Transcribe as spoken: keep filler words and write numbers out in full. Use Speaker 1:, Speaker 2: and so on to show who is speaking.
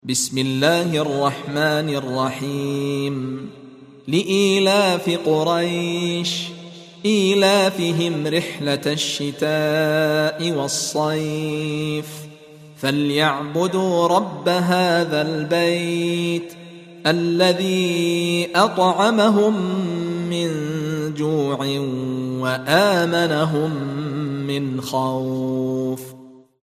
Speaker 1: بسم الله الرحمن الرحيم لإيلاف قريش إيلافهم رحلة الشتاء والصيف فليعبدوا رب هذا البيت الذي أطعمهم من جوع وآمنهم من خوف.